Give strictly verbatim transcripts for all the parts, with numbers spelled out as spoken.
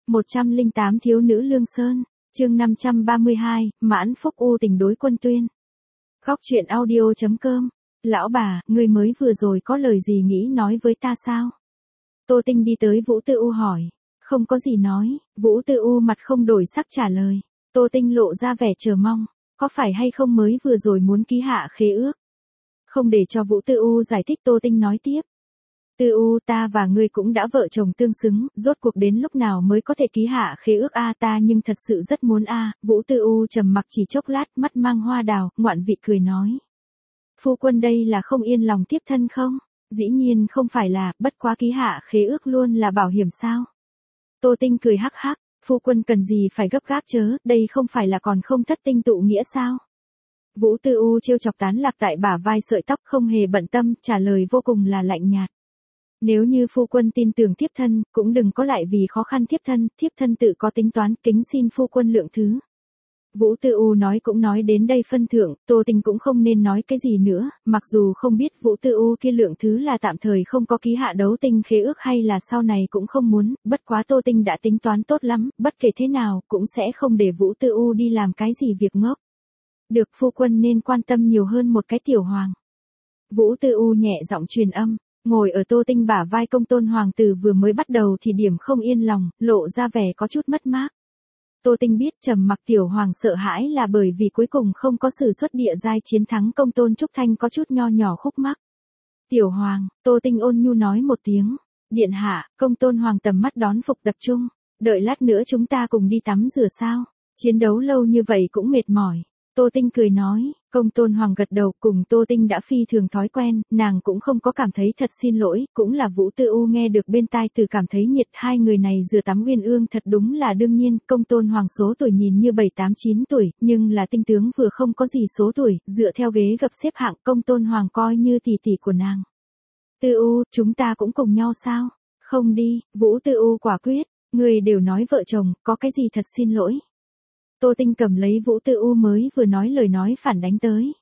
một trăm lẻ tám Thiếu nữ Lương Sơn, chương năm trăm ba mươi hai, mãn phúc u tình đối Quân Tuyên. Góc truyện audio chấm com. Lão bà, người mới vừa rồi có lời gì nghĩ nói với ta sao? Tô Tinh đi tới Vũ Tư U hỏi. Không có gì nói, Vũ Tư U mặt không đổi sắc trả lời. Tô Tinh lộ ra vẻ chờ mong. Có phải hay không mới vừa rồi muốn ký hạ khế ước? Không để cho Vũ Tư U giải thích, Tô Tinh nói tiếp. Tư U, ta và ngươi cũng đã vợ chồng tương xứng, rốt cuộc đến lúc nào mới có thể ký hạ khế ước a? Ta nhưng thật sự rất muốn a. Vũ Tư U trầm mặc chỉ chốc lát, mắt mang hoa đào, ngoạn vị cười nói. Phu quân đây là không yên lòng tiếp thân không? Dĩ nhiên không phải là, bất quá ký hạ khế ước luôn là bảo hiểm sao? Tô Tinh cười hắc hắc, phu quân cần gì phải gấp gáp chớ, đây không phải là còn không thất tinh tụ nghĩa sao? Vũ Tư U trêu chọc tán lạc tại bả vai sợi tóc, không hề bận tâm, trả lời vô cùng là lạnh nhạt. Nếu như phu quân tin tưởng thiếp thân, cũng đừng có lại vì khó khăn thiếp thân, thiếp thân tự có tính toán, kính xin phu quân lượng thứ. Vũ Tư U nói cũng nói đến đây phân thượng, Tô Tinh cũng không nên nói cái gì nữa, mặc dù không biết Vũ Tư U kia lượng thứ là tạm thời không có ký hạ đấu tinh khế ước hay là sau này cũng không muốn, bất quá Tô Tinh đã tính toán tốt lắm, bất kể thế nào, cũng sẽ không để Vũ Tư U đi làm cái gì việc ngốc. Được, phu quân nên quan tâm nhiều hơn một cái tiểu hoàng. Vũ Tư U nhẹ giọng truyền âm. Ngồi ở Tô Tinh bả vai Công Tôn hoàng tử vừa mới bắt đầu thì điểm không yên lòng, lộ ra vẻ có chút mất mát. Tô Tinh biết trầm mặc tiểu hoàng sợ hãi là bởi vì cuối cùng không có sử xuất địa giai chiến thắng Công Tôn Trúc Thanh có chút nho nhỏ khúc mắc. Tiểu hoàng, Tô Tinh ôn nhu nói một tiếng. Điện hạ, Công Tôn hoàng tầm mắt đón phục tập trung. Đợi lát nữa chúng ta cùng đi tắm rửa sao? Chiến đấu lâu như vậy cũng mệt mỏi. Tô Tinh cười nói, Công Tôn hoàng gật đầu, cùng Tô Tinh đã phi thường thói quen, nàng cũng không có cảm thấy thật xin lỗi, cũng là Vũ Tư U nghe được bên tai từ cảm thấy nhiệt, hai người này rửa tắm uyên ương thật đúng là đương nhiên. Công Tôn hoàng số tuổi nhìn như bảy tám chín tuổi, nhưng là tinh tướng vừa không có gì số tuổi, dựa theo ghế gập xếp hạng, Công Tôn hoàng coi như tỷ tỷ của nàng. Tư U, chúng ta cũng cùng nhau sao? Không đi, Vũ Tư U quả quyết, người đều nói vợ chồng, có cái gì thật xin lỗi. Tô Tinh cầm lấy Vũ Tư U mới vừa nói lời nói phản đánh tới.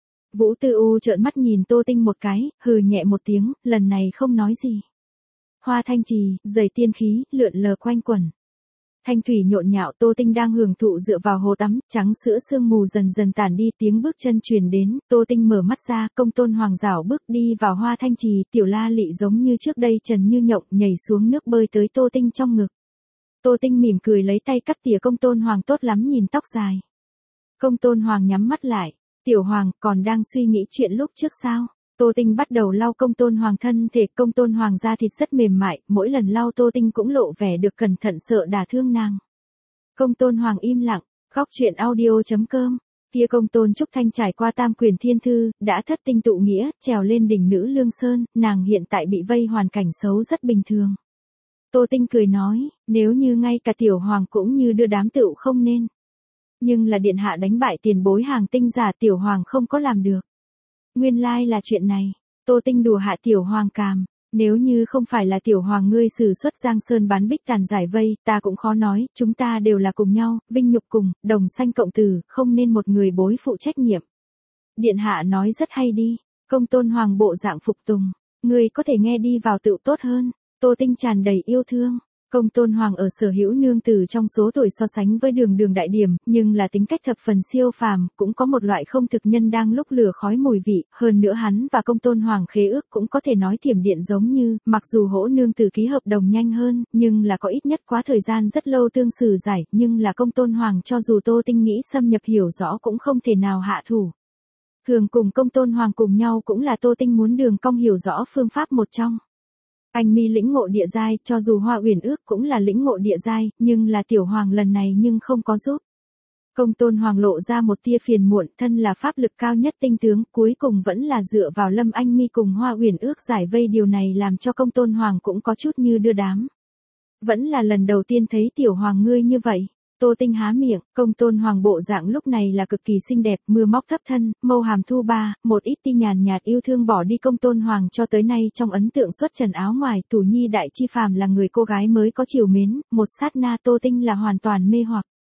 Vũ Tư U trợn mắt nhìn Tô Tinh một cái, hừ nhẹ một tiếng, lần này không nói gì. Hoa thanh trì, giày tiên khí, lượn lờ quanh quẩn. Thanh thủy nhộn nhạo, Tô Tinh đang hưởng thụ dựa vào hồ tắm, trắng sữa sương mù dần dần tản đi, tiếng bước chân truyền đến, Tô Tinh mở mắt ra, Công Tôn hoàng rảo bước đi vào hoa thanh trì, tiểu la lị giống như trước đây trần như nhộng nhảy xuống nước bơi tới Tô Tinh trong ngực. Tô Tinh mỉm cười lấy tay cắt tỉa Công Tôn hoàng tốt lắm nhìn tóc dài. Công Tôn hoàng nhắm mắt lại, tiểu hoàng còn đang suy nghĩ chuyện lúc trước sao? Tô Tinh bắt đầu lau Công Tôn hoàng thân thể, Công Tôn hoàng da thịt rất mềm mại, mỗi lần lau Tô Tinh cũng lộ vẻ được cẩn thận sợ đả thương nàng. Công Tôn hoàng im lặng, góc truyện audio chấm com. Kia Công Tôn Trúc Thanh trải qua tam quyền thiên thư, đã thất tinh tụ nghĩa, trèo lên đỉnh nữ Lương Sơn, nàng hiện tại bị vây hoàn cảnh xấu rất bình thường. Tô Tinh cười nói, nếu như ngay cả tiểu hoàng cũng như đưa đám tựu không nên. Nhưng là điện hạ đánh bại tiền bối hàng tinh giả, tiểu hoàng không có làm được. Nguyên lai là chuyện này. Tô Tinh đùa hạ tiểu hoàng càm. Nếu như không phải là tiểu hoàng ngươi sử xuất Giang Sơn bán bích tàn giải vây, ta cũng khó nói, chúng ta đều là cùng nhau, vinh nhục cùng, đồng sanh cộng tử, không nên một người bối phụ trách nhiệm. Điện hạ nói rất hay đi. Công Tôn hoàng bộ dạng phục tùng. Ngươi có thể nghe đi vào tựu tốt hơn. Tô Tinh tràn đầy yêu thương. Công Tôn hoàng ở sở hữu nương tử trong số tuổi so sánh với Đường Đường đại điểm, nhưng là tính cách thập phần siêu phàm, cũng có một loại không thực nhân đang lúc lửa khói mùi vị, hơn nữa hắn và Công Tôn hoàng khế ước cũng có thể nói thiểm điện giống như, mặc dù hỗ nương tử ký hợp đồng nhanh hơn, nhưng là có ít nhất quá thời gian rất lâu tương xử giải, nhưng là Công Tôn hoàng cho dù Tô Tinh nghĩ xâm nhập hiểu rõ cũng không thể nào hạ thủ. Thường cùng Công Tôn hoàng cùng nhau cũng là Tô Tinh muốn Đường Cong hiểu rõ phương pháp một trong. Anh mi lĩnh ngộ địa giai, cho dù Hoa Uyển ước cũng là lĩnh ngộ địa giai, nhưng là tiểu hoàng lần này nhưng không có giúp. Công Tôn hoàng lộ ra một tia phiền muộn, thân là pháp lực cao nhất tinh tướng, cuối cùng vẫn là dựa vào Lâm Anh mi cùng Hoa Uyển ước giải vây, điều này làm cho Công Tôn hoàng cũng có chút như đưa đám. Vẫn là lần đầu tiên thấy tiểu hoàng ngươi như vậy. Tô Tinh há miệng, Công Tôn hoàng bộ dạng lúc này là cực kỳ xinh đẹp, mưa móc thấp thân, mâu hàm thu ba, một ít ti nhàn nhạt yêu thương bỏ đi Công Tôn hoàng cho tới nay trong ấn tượng xuất trần áo ngoài, Tù Nhi đại chi phàm là người cô gái mới có chiều mến, một sát na Tô Tinh là hoàn toàn mê hoặc.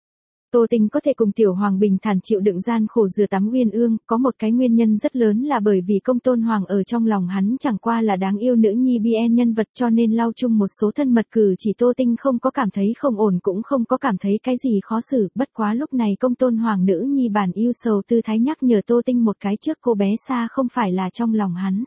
Tô Tinh có thể cùng Tiểu Hoàng bình thản chịu đựng gian khổ rửa tắm uyên ương, có một cái nguyên nhân rất lớn là bởi vì Công Tôn Hoàng ở trong lòng hắn chẳng qua là đáng yêu nữ nhi bien nhân vật, cho nên lau chung một số thân mật cử chỉ Tô Tinh không có cảm thấy không ổn, cũng không có cảm thấy cái gì khó xử, bất quá lúc này Công Tôn Hoàng nữ nhi bản yêu sầu tư thái nhắc nhở Tô Tinh một cái trước cô bé xa không phải là trong lòng hắn.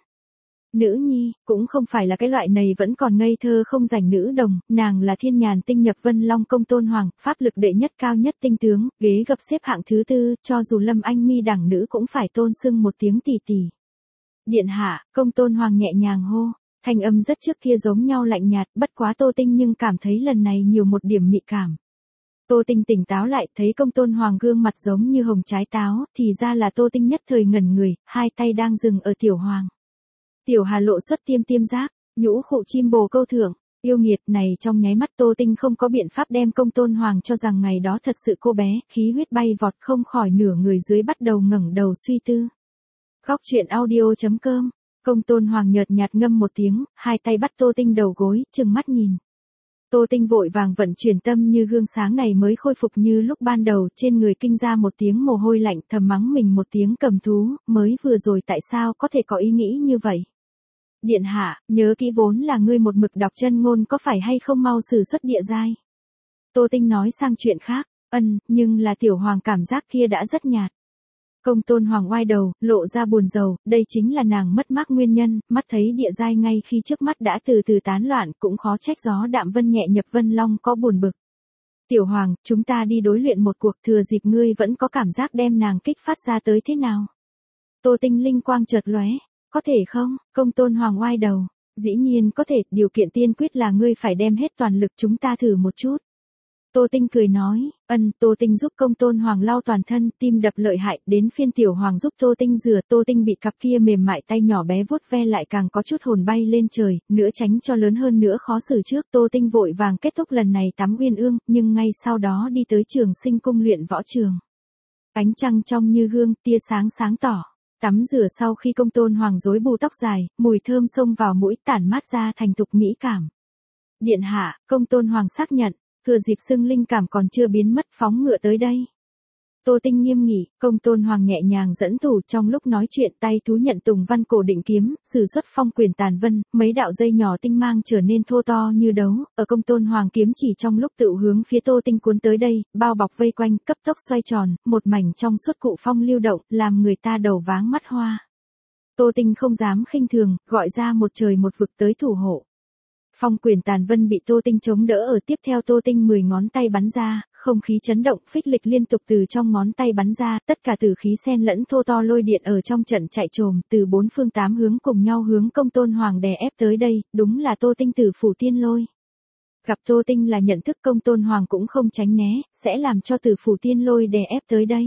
Nữ nhi, cũng không phải là cái loại này vẫn còn ngây thơ không rảnh nữ đồng, nàng là thiên nhàn tinh nhập vân long Công Tôn Hoàng, pháp lực đệ nhất cao nhất tinh tướng, ghế gập xếp hạng thứ tư, cho dù Lâm Anh mi đẳng nữ cũng phải tôn xưng một tiếng tỷ tỷ. Điện hạ, Công Tôn Hoàng nhẹ nhàng hô, thanh âm rất trước kia giống nhau lạnh nhạt, bất quá Tô Tinh nhưng cảm thấy lần này nhiều một điểm mị cảm. Tô Tinh tỉnh táo lại, thấy Công Tôn Hoàng gương mặt giống như hồng trái táo, thì ra là Tô Tinh nhất thời ngẩn người, hai tay đang dừng ở Tiểu Hoàng. Tiểu Hà lộ xuất tiêm tiêm giác, nhũ khụ chim bồ câu thưởng, yêu nghiệt này trong nháy mắt Tô Tinh không có biện pháp đem Công Tôn Hoàng cho rằng ngày đó thật sự cô bé, khí huyết bay vọt không khỏi nửa người dưới bắt đầu ngẩng đầu suy tư. Góc truyện audio chấm com, Công Tôn Hoàng nhợt nhạt ngâm một tiếng, hai tay bắt Tô Tinh đầu gối, trừng mắt nhìn. Tô Tinh vội vàng vận chuyển tâm như gương sáng này mới khôi phục như lúc ban đầu, trên người kinh ra một tiếng mồ hôi lạnh, thầm mắng mình một tiếng cầm thú, mới vừa rồi tại sao có thể có ý nghĩ như vậy. Điện hạ, nhớ kỹ vốn là ngươi một mực đọc chân ngôn có phải hay không mau sử xuất địa giai. Tô Tinh nói sang chuyện khác, ân, nhưng là Tiểu Hoàng cảm giác kia đã rất nhạt. Công Tôn Hoàng oai đầu, lộ ra buồn rầu, đây chính là nàng mất mát nguyên nhân, mắt thấy địa giai ngay khi trước mắt đã từ từ tán loạn, cũng khó trách gió đạm vân nhẹ nhập vân long có buồn bực. Tiểu Hoàng, chúng ta đi đối luyện một cuộc, thừa dịp ngươi vẫn có cảm giác đem nàng kích phát ra tới thế nào. Tô Tinh linh quang chợt lóe. Có thể không? Công Tôn Hoàng oai đầu. Dĩ nhiên có thể, điều kiện tiên quyết là ngươi phải đem hết toàn lực, chúng ta thử một chút. Tô Tinh cười nói, ân, Tô Tinh giúp Công Tôn Hoàng lau toàn thân, tim đập lợi hại, đến phiên Tiểu Hoàng giúp Tô Tinh rửa, Tô Tinh bị cặp kia mềm mại tay nhỏ bé vuốt ve lại càng có chút hồn bay lên trời, nữa tránh cho lớn hơn nữa khó xử trước, Tô Tinh vội vàng kết thúc lần này tắm uyên ương, nhưng ngay sau đó đi tới Trường Sinh cung luyện võ trường. Ánh trăng trong như gương, tia sáng sáng tỏ. Tắm rửa sau khi Công Tôn Hoàng rối bù tóc dài, mùi thơm xông vào mũi tản mát ra thành thục mỹ cảm. Điện hạ, Công Tôn Hoàng xác nhận, thừa dịp xưng linh cảm còn chưa biến mất phóng ngựa tới đây. Tô Tinh nghiêm nghị, Công Tôn Hoàng nhẹ nhàng dẫn thủ trong lúc nói chuyện tay thú nhận Tùng Văn cổ định kiếm, sử xuất phong quyền tàn vân, mấy đạo dây nhỏ tinh mang trở nên thô to như đấu, ở Công Tôn Hoàng kiếm chỉ trong lúc tự hướng phía Tô Tinh cuốn tới đây, bao bọc vây quanh, cấp tốc xoay tròn, một mảnh trong suốt cụ phong lưu động, làm người ta đầu váng mắt hoa. Tô Tinh không dám khinh thường, gọi ra một trời một vực tới thủ hộ. Phong quyền tàn vân bị Tô Tinh chống đỡ ở tiếp theo Tô Tinh mười ngón tay bắn ra, không khí chấn động, phích lịch liên tục từ trong ngón tay bắn ra, tất cả tử khí xen lẫn thô to lôi điện ở trong trận chạy trồm, từ bốn phương tám hướng cùng nhau hướng Công Tôn Hoàng đè ép tới đây, đúng là Tô Tinh tử phủ tiên lôi. Gặp Tô Tinh là nhận thức Công Tôn Hoàng cũng không tránh né, sẽ làm cho tử phủ tiên lôi đè ép tới đây.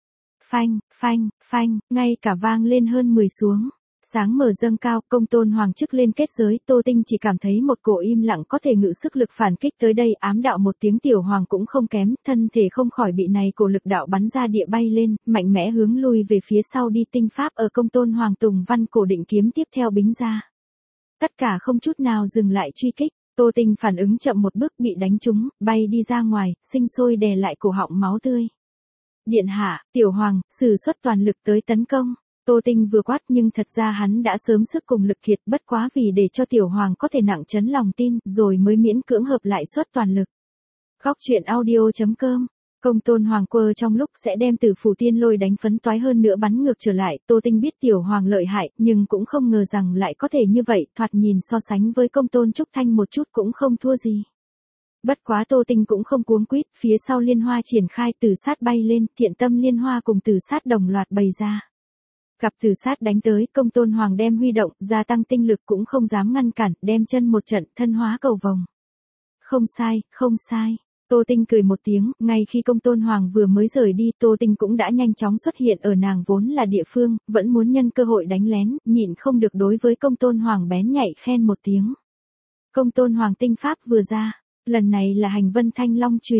Phanh, phanh, phanh, ngay cả vang lên hơn mười xuống. Sáng mở dâng cao, Công Tôn Hoàng chức lên kết giới, Tô Tinh chỉ cảm thấy một cổ im lặng có thể ngự sức lực phản kích tới đây, ám đạo một tiếng Tiểu Hoàng cũng không kém, thân thể không khỏi bị này cổ lực đạo bắn ra địa bay lên, mạnh mẽ hướng lui về phía sau đi, tinh pháp ở Công Tôn Hoàng Tùng Văn cổ định kiếm tiếp theo bính ra. Tất cả không chút nào dừng lại truy kích, Tô Tinh phản ứng chậm một bước bị đánh trúng, bay đi ra ngoài, sinh sôi đè lại cổ họng máu tươi. Điện hạ, Tiểu Hoàng, sử xuất toàn lực tới tấn công. Tô Tinh vừa quát nhưng thật ra hắn đã sớm sức cùng lực kiệt, bất quá vì để cho Tiểu Hoàng có thể nặng chấn lòng tin, rồi mới miễn cưỡng hợp lại xuất toàn lực. Góc truyện audio chấm com, Công Tôn Hoàng quơ trong lúc sẽ đem Tử phủ tiên lôi đánh phấn toái hơn nữa bắn ngược trở lại, Tô Tinh biết Tiểu Hoàng lợi hại, nhưng cũng không ngờ rằng lại có thể như vậy, thoạt nhìn so sánh với Công Tôn Trúc Thanh một chút cũng không thua gì. Bất quá Tô Tinh cũng không cuống quýt, phía sau liên hoa triển khai, tử sát bay lên, thiện tâm liên hoa cùng tử sát đồng loạt bày ra. Gặp tử sát đánh tới, Công Tôn Hoàng đem huy động, gia tăng tinh lực cũng không dám ngăn cản, đem chân một trận, thân hóa cầu vồng. Không sai, không sai. Tô Tinh cười một tiếng, ngay khi Công Tôn Hoàng vừa mới rời đi, Tô Tinh cũng đã nhanh chóng xuất hiện ở nàng vốn là địa phương, vẫn muốn nhân cơ hội đánh lén, nhịn không được đối với Công Tôn Hoàng bén nhạy khen một tiếng. Công Tôn Hoàng tinh pháp vừa ra, lần này là hành vân thanh long truyền.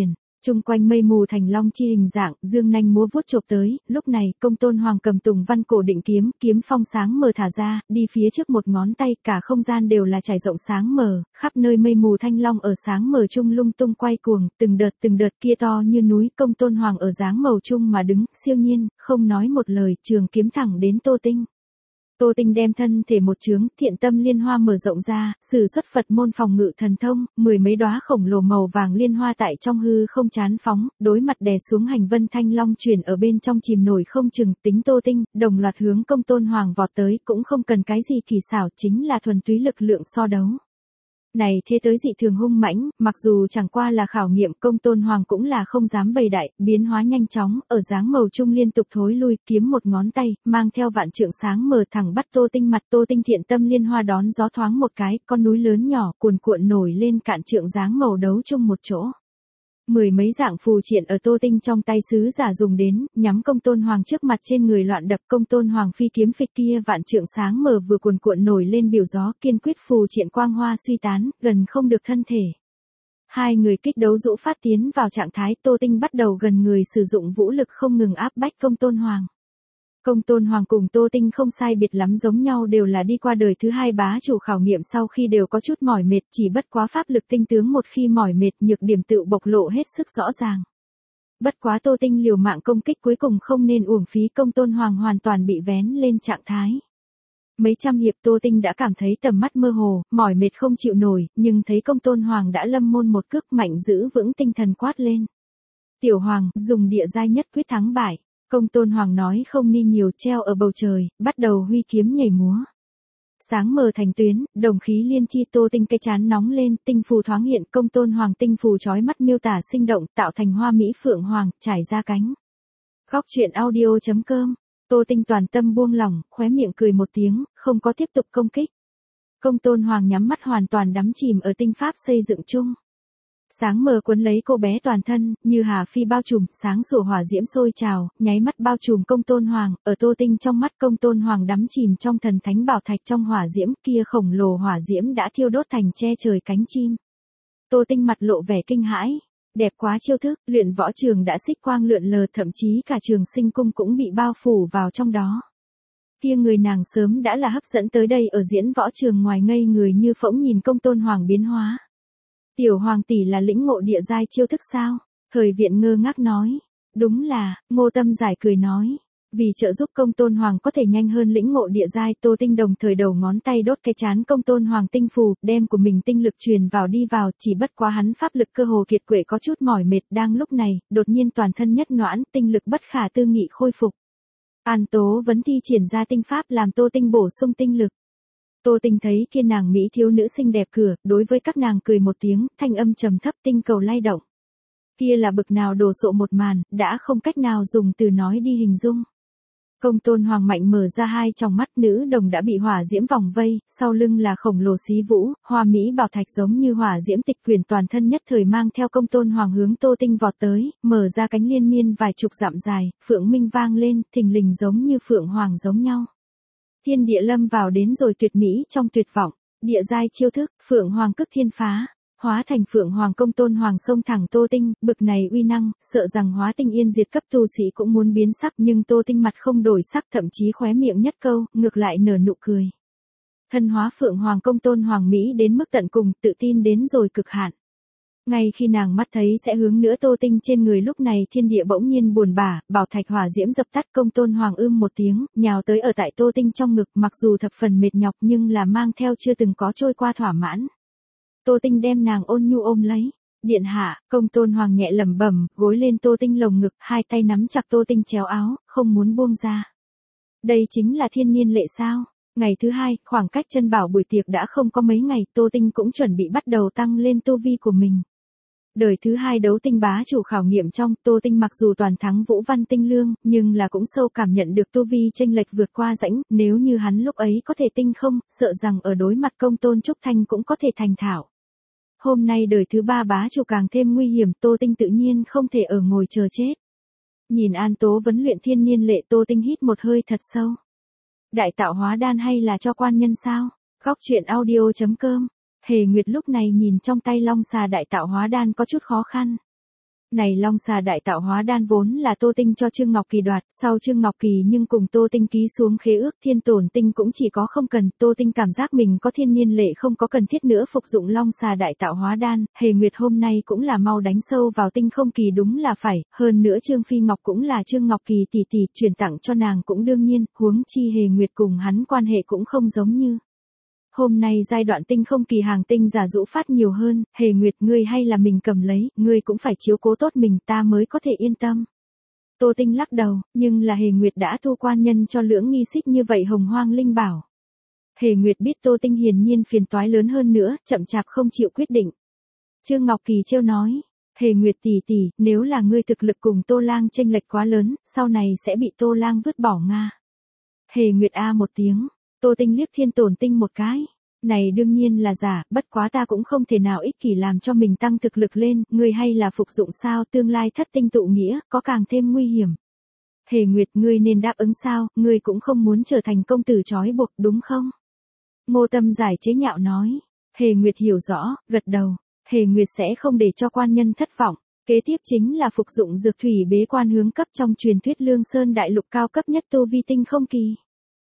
Chung quanh mây mù thành long chi hình dạng, dương nanh múa vuốt chộp tới, lúc này, Công Tôn Hoàng cầm Tùng Văn cổ định kiếm, kiếm phong sáng mờ thả ra, đi phía trước một ngón tay, cả không gian đều là trải rộng sáng mờ, khắp nơi mây mù thanh long ở sáng mờ chung lung tung quay cuồng, từng đợt từng đợt kia to như núi, Công Tôn Hoàng ở dáng màu chung mà đứng, siêu nhiên, không nói một lời, trường kiếm thẳng đến Tô Tinh. Tô Tinh đem thân thể một chướng, thiện tâm liên hoa mở rộng ra, sử xuất Phật môn phòng ngự thần thông, mười mấy đóa khổng lồ màu vàng liên hoa tại trong hư không chán phóng, đối mặt đè xuống hành vân thanh long truyền ở bên trong chìm nổi không chừng, tính Tô Tinh, đồng loạt hướng Công Tôn Hoàng vọt tới, cũng không cần cái gì kỳ xảo, chính là thuần túy lực lượng so đấu. Này thế tới dị thường hung mãnh, mặc dù chẳng qua là khảo nghiệm, Công Tôn Hoàng cũng là không dám bày đại, biến hóa nhanh chóng, ở dáng màu chung liên tục thối lui, kiếm một ngón tay, mang theo vạn trượng sáng mờ thẳng bắt Tô Tinh mặt. Tô Tinh thiện tâm liên hoa đón gió thoáng một cái, con núi lớn nhỏ cuồn cuộn nổi lên cạn trượng dáng màu đấu chung một chỗ. Mười mấy dạng phù triện ở Tô Tinh trong tay sứ giả dùng đến, nhắm Công Tôn Hoàng trước mặt trên người loạn đập. Công Tôn Hoàng phi kiếm phịch kia vạn trượng sáng mờ vừa cuồn cuộn nổi lên biểu gió, kiên quyết phù triện quang hoa suy tán, gần không được thân thể. Hai người kích đấu dũ phát tiến vào trạng thái, Tô Tinh bắt đầu gần người sử dụng vũ lực không ngừng áp bách Công Tôn Hoàng. Công Tôn Hoàng cùng Tô Tinh không sai biệt lắm giống nhau, đều là đi qua đời thứ hai bá chủ khảo nghiệm, sau khi đều có chút mỏi mệt, chỉ bất quá pháp lực tinh tướng một khi mỏi mệt nhược điểm tự bộc lộ hết sức rõ ràng. Bất quá Tô Tinh liều mạng công kích cuối cùng không nên uổng phí, Công Tôn Hoàng hoàn toàn bị vén lên trạng thái. Mấy trăm hiệp Tô Tinh đã cảm thấy tầm mắt mơ hồ, mỏi mệt không chịu nổi, nhưng thấy Công Tôn Hoàng đã lâm môn một cước mạnh giữ vững tinh thần quát lên. Tiểu Hoàng, dùng địa giai nhất quyết thắng bại. Công Tôn Hoàng nói không ni nhiều, treo ở bầu trời, bắt đầu huy kiếm nhảy múa. Sáng mờ thành tuyến, đồng khí liên chi. Tô Tinh cái chán nóng lên, tinh phù thoáng hiện, Công Tôn Hoàng tinh phù chói mắt miêu tả sinh động, tạo thành hoa mỹ phượng hoàng, trải ra cánh. Góc truyện audio chấm com. Tô Tinh toàn tâm buông lỏng, khóe miệng cười một tiếng, không có tiếp tục công kích. Công Tôn Hoàng nhắm mắt hoàn toàn đắm chìm ở tinh pháp xây dựng chung. Sáng mờ cuốn lấy cô bé toàn thân, như hà phi bao trùm, sáng sủa hỏa diễm sôi trào, nháy mắt bao trùm Công Tôn Hoàng, ở Tô Tinh trong mắt Công Tôn Hoàng đắm chìm trong thần thánh bảo thạch trong hỏa diễm, kia khổng lồ hỏa diễm đã thiêu đốt thành che trời cánh chim. Tô Tinh mặt lộ vẻ kinh hãi, đẹp quá chiêu thức, luyện võ trường đã xích quang lượn lờ, thậm chí cả Trường Sinh cung cũng bị bao phủ vào trong đó. Kia người nàng sớm đã là hấp dẫn tới đây, ở diễn võ trường ngoài ngây người như phỗng nhìn Công Tôn Hoàng biến hóa. Tiểu Hoàng tỷ là lĩnh ngộ địa giai chiêu thức sao? Thời Viện ngơ ngác nói. Đúng là, Ngô Tâm giải cười nói. Vì trợ giúp Công Tôn Hoàng có thể nhanh hơn lĩnh ngộ địa giai, Tô Tinh đồng thời đầu ngón tay đốt cái chán Công Tôn Hoàng tinh phù, đem của mình tinh lực truyền vào đi vào, chỉ bất quá hắn pháp lực cơ hồ kiệt quệ có chút mỏi mệt, đang lúc này, đột nhiên toàn thân nhất noãn, tinh lực bất khả tư nghị khôi phục. An Tố Vấn thi triển ra tinh pháp làm Tô Tinh bổ sung tinh lực. Tô Tinh thấy kia nàng mỹ thiếu nữ xinh đẹp cửa, đối với các nàng cười một tiếng, thanh âm trầm thấp, tinh cầu lay động. Kia là bực nào đồ sộ một màn, đã không cách nào dùng từ nói đi hình dung. Công Tôn Hoàng mạnh mở ra hai tròng mắt, nữ đồng đã bị hỏa diễm vòng vây, sau lưng là khổng lồ xí vũ, hoa mỹ bảo thạch giống như hỏa diễm tịch quyển, toàn thân nhất thời mang theo Công Tôn Hoàng hướng Tô Tinh vọt tới, mở ra cánh liên miên vài chục dặm dài, phượng minh vang lên, thình lình giống như phượng hoàng giống nhau. Thiên địa lâm vào đến rồi tuyệt mỹ trong tuyệt vọng, địa giai chiêu thức, phượng hoàng cước thiên phá, hóa thành phượng hoàng. Công Tôn Hoàng xông thẳng Tô Tinh, bực này uy năng, sợ rằng hóa tinh yên diệt cấp tu sĩ cũng muốn biến sắc, nhưng Tô Tinh mặt không đổi sắc, thậm chí khóe miệng nhất câu, ngược lại nở nụ cười. Thân hóa phượng hoàng Công Tôn Hoàng mỹ đến mức tận cùng, tự tin đến rồi cực hạn. Ngay khi nàng mắt thấy sẽ hướng nữa Tô Tinh trên người, lúc này thiên địa bỗng nhiên buồn bã, bảo thạch hỏa diễm dập tắt. Công Tôn Hoàng ưm một tiếng, nhào tới ở tại Tô Tinh trong ngực, mặc dù thập phần mệt nhọc nhưng là mang theo chưa từng có trôi qua thỏa mãn. Tô Tinh đem nàng ôn nhu ôm lấy. Điện hạ, Công Tôn Hoàng nhẹ lẩm bẩm, gối lên Tô Tinh lồng ngực, hai tay nắm chặt Tô Tinh chéo áo, không muốn buông ra. Đây chính là thiên niên lệ sao? Ngày thứ hai, khoảng cách chân bảo buổi tiệc đã không có mấy ngày, Tô Tinh cũng chuẩn bị bắt đầu tăng lên tu vi của mình. Đời thứ hai đấu tinh bá chủ khảo nghiệm trong, Tô Tinh mặc dù toàn thắng Vũ Văn Tinh Lương, nhưng là cũng sâu cảm nhận được tu vi chênh lệch vượt qua rãnh, nếu như hắn lúc ấy có thể tinh không, sợ rằng ở đối mặt Công Tôn Trúc Thanh cũng có thể thành thạo. Hôm nay đời thứ ba bá chủ càng thêm nguy hiểm, Tô Tinh tự nhiên không thể ở ngồi chờ chết. Nhìn An Tố Vấn luyện thiên niên lệ, Tô Tinh hít một hơi thật sâu. Đại tạo hóa đan hay là cho quan nhân sao? Góc truyện audio chấm com. Hề Nguyệt lúc này nhìn trong tay long xà đại tạo hóa đan có chút khó khăn. Này Long Xà Đại Tạo Hóa Đan vốn là Tô Tinh cho Trương Ngọc Kỳ đoạt, sau Trương Ngọc Kỳ nhưng cùng Tô Tinh ký xuống khế ước Thiên Tổn Tinh cũng chỉ có không cần, Tô Tinh cảm giác mình có thiên nhiên lệ không có cần thiết nữa phục dụng Long Xà Đại Tạo Hóa Đan, Hề Nguyệt hôm nay cũng là mau đánh sâu vào tinh không kỳ đúng là phải, hơn nữa Trương Phi Ngọc cũng là Trương Ngọc Kỳ tỷ tỷ, chuyển tặng cho nàng cũng đương nhiên, huống chi Hề Nguyệt cùng hắn quan hệ cũng không giống như. Hôm nay giai đoạn tinh không kỳ hàng tinh giả dũ phát nhiều hơn, Hề Nguyệt ngươi hay là mình cầm lấy, ngươi cũng phải chiếu cố tốt mình ta mới có thể yên tâm. Tô Tinh lắc đầu, nhưng là Hề Nguyệt đã thu quan nhân cho lưỡng nghi xích như vậy hồng hoang linh bảo. Hề Nguyệt biết Tô Tinh hiển nhiên phiền toái lớn hơn nữa, chậm chạp không chịu quyết định. Trương Ngọc Kỳ trêu nói, Hề Nguyệt tỷ tỷ, nếu là ngươi thực lực cùng Tô Lang chênh lệch quá lớn, sau này sẽ bị Tô Lang vứt bỏ Nga. Hề Nguyệt a một tiếng. Tô Tinh liếc Thiên Tổn Tinh một cái. Này đương nhiên là giả, bất quá ta cũng không thể nào ích kỷ làm cho mình tăng thực lực lên, ngươi hay là phục dụng sao, tương lai thất tinh tụ nghĩa, có càng thêm nguy hiểm. Hề Nguyệt ngươi nên đáp ứng sao, ngươi cũng không muốn trở thành công tử trói buộc đúng không? Ngô Tâm giải chế nhạo nói. Hề Nguyệt hiểu rõ, gật đầu. Hề Nguyệt sẽ không để cho quan nhân thất vọng. Kế tiếp chính là phục dụng dược thủy bế quan hướng cấp trong truyền thuyết Lương Sơn đại lục cao cấp nhất tu vi tinh không kỳ.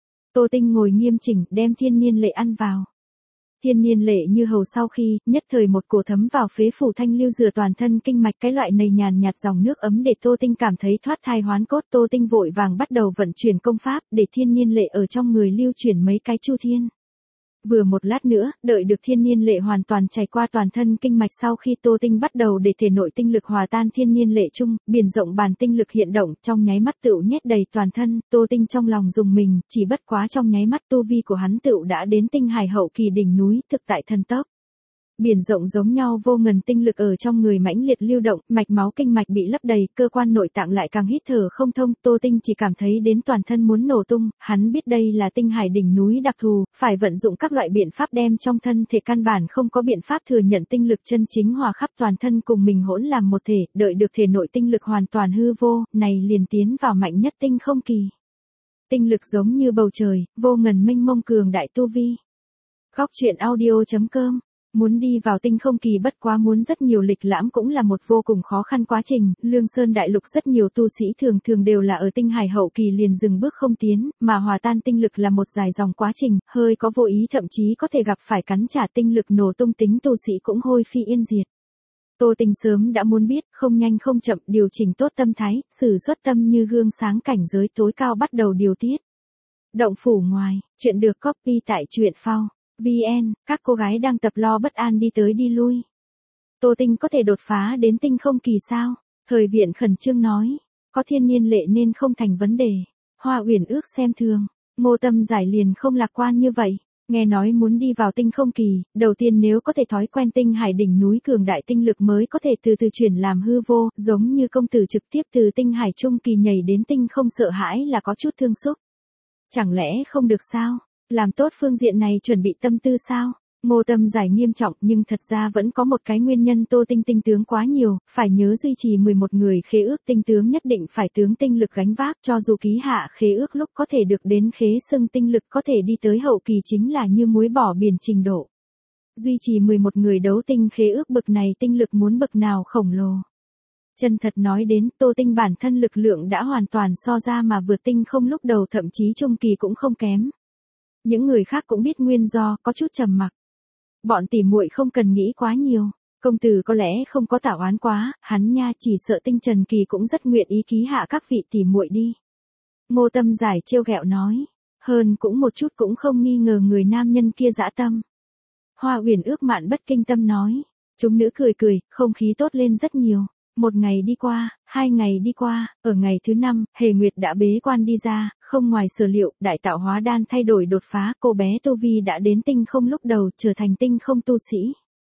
Tô Tinh ngồi nghiêm chỉnh, đem thiên nhiên lệ ăn vào. Thiên nhiên lệ như hầu sau khi, nhất thời một cổ thấm vào phế phủ thanh lưu rửa toàn thân kinh mạch cái loại này nhàn nhạt dòng nước ấm để Tô Tinh cảm thấy thoát thai hoán cốt. Tô Tinh vội vàng bắt đầu vận chuyển công pháp để thiên nhiên lệ ở trong người lưu chuyển mấy cái chu thiên. Vừa một lát nữa, đợi được thiên nhiên lệ hoàn toàn chảy qua toàn thân kinh mạch sau khi Tô Tinh bắt đầu để thể nội tinh lực hòa tan thiên nhiên lệ chung, biển rộng bàn tinh lực hiện động, trong nháy mắt tựu nhét đầy toàn thân, Tô Tinh trong lòng dùng mình, chỉ bất quá trong nháy mắt tu vi của hắn tựu đã đến tinh hải hậu kỳ đỉnh núi, thực tại thần tốc. Biển rộng giống nhau vô ngần tinh lực ở trong người mãnh liệt lưu động, mạch máu kinh mạch bị lấp đầy, cơ quan nội tạng lại càng hít thở không thông, Tô Tinh chỉ cảm thấy đến toàn thân muốn nổ tung, hắn biết đây là tinh hải đỉnh núi đặc thù, phải vận dụng các loại biện pháp đem trong thân thể căn bản không có biện pháp thừa nhận tinh lực chân chính hòa khắp toàn thân cùng mình hỗn làm một thể, đợi được thể nội tinh lực hoàn toàn hư vô, này liền tiến vào mạnh nhất tinh không kỳ. Tinh lực giống như bầu trời, vô ngần mênh mông cường đại tu vi. Góc truyện audio chấm com. Muốn đi vào tinh không kỳ bất quá muốn rất nhiều lịch lãm cũng là một vô cùng khó khăn quá trình, Lương Sơn đại lục rất nhiều tu sĩ thường thường đều là ở tinh hải hậu kỳ liền dừng bước không tiến, mà hòa tan tinh lực là một dài dòng quá trình, hơi có vô ý thậm chí có thể gặp phải cắn trả tinh lực nổ tung tính tu sĩ cũng hôi phi yên diệt. Tô Tinh sớm đã muốn biết, không nhanh không chậm điều chỉnh tốt tâm thái, sử xuất tâm như gương sáng cảnh giới tối cao bắt đầu điều tiết. Động phủ ngoài, chuyện được copy tại truyện phao. vê en, các cô gái đang tập lo bất an đi tới đi lui. Tô Tinh có thể đột phá đến tinh không kỳ sao? Thời viện khẩn trương nói, có thiên nhiên lệ nên không thành vấn đề. Hoa Uyển ước xem thường, Ngô Tâm giải liền không lạc quan như vậy. Nghe nói muốn đi vào tinh không kỳ, đầu tiên nếu có thể thói quen tinh hải đỉnh núi cường đại tinh lực mới có thể từ từ chuyển làm hư vô, giống như công tử trực tiếp từ tinh hải trung kỳ nhảy đến tinh không sợ hãi là có chút thương xúc. Chẳng lẽ không được sao? Làm tốt phương diện này chuẩn bị tâm tư sao? Ngô Tâm giải nghiêm trọng nhưng thật ra vẫn có một cái nguyên nhân Tô Tinh tinh tướng quá nhiều, phải nhớ duy trì mười một người khế ước tinh tướng nhất định phải tướng tinh lực gánh vác cho dù ký hạ khế ước lúc có thể được đến khế xưng tinh lực có thể đi tới hậu kỳ chính là như muối bỏ biển trình độ. Duy trì mười một người đấu tinh khế ước bực này tinh lực muốn bực nào khổng lồ. Chân thật nói đến Tô Tinh bản thân lực lượng đã hoàn toàn so ra mà vượt tinh không lúc đầu thậm chí trung kỳ cũng không kém. Những người khác cũng biết nguyên do, có chút trầm mặc. Bọn tỉ muội không cần nghĩ quá nhiều, công tử có lẽ không có tảo oán quá, hắn nha chỉ sợ Tinh Trần Kỳ cũng rất nguyện ý ký hạ các vị tỉ muội đi. Ngô Tâm giải trêu ghẹo nói, hơn cũng một chút cũng không nghi ngờ người nam nhân kia dã tâm. Hoa Uyển ước mạn bất kinh tâm nói, chúng nữ cười cười, không khí tốt lên rất nhiều. Một ngày đi qua, hai ngày đi qua, ở ngày thứ năm, Hề Nguyệt đã bế quan đi ra, không ngoài sở liệu, đại tạo hóa đan thay đổi đột phá, cô bé Tu Vi đã đến tinh không lúc đầu, trở thành tinh không tu sĩ.